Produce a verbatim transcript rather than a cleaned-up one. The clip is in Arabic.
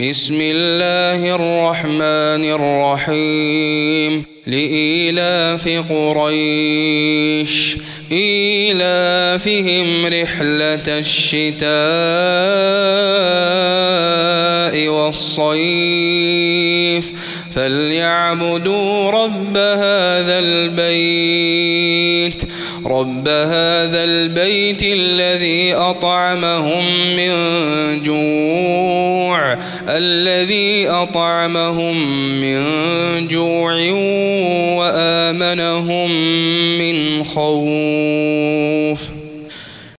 بسم الله الرحمن الرحيم لإيلاف قريش إيلافهم رحلة الشتاء والصيف فليعبدوا رب هذا البيت رب هذا البيت الذي أطعمهم من جوع الذي أطعمهم من جوع وآمنهم من خوف.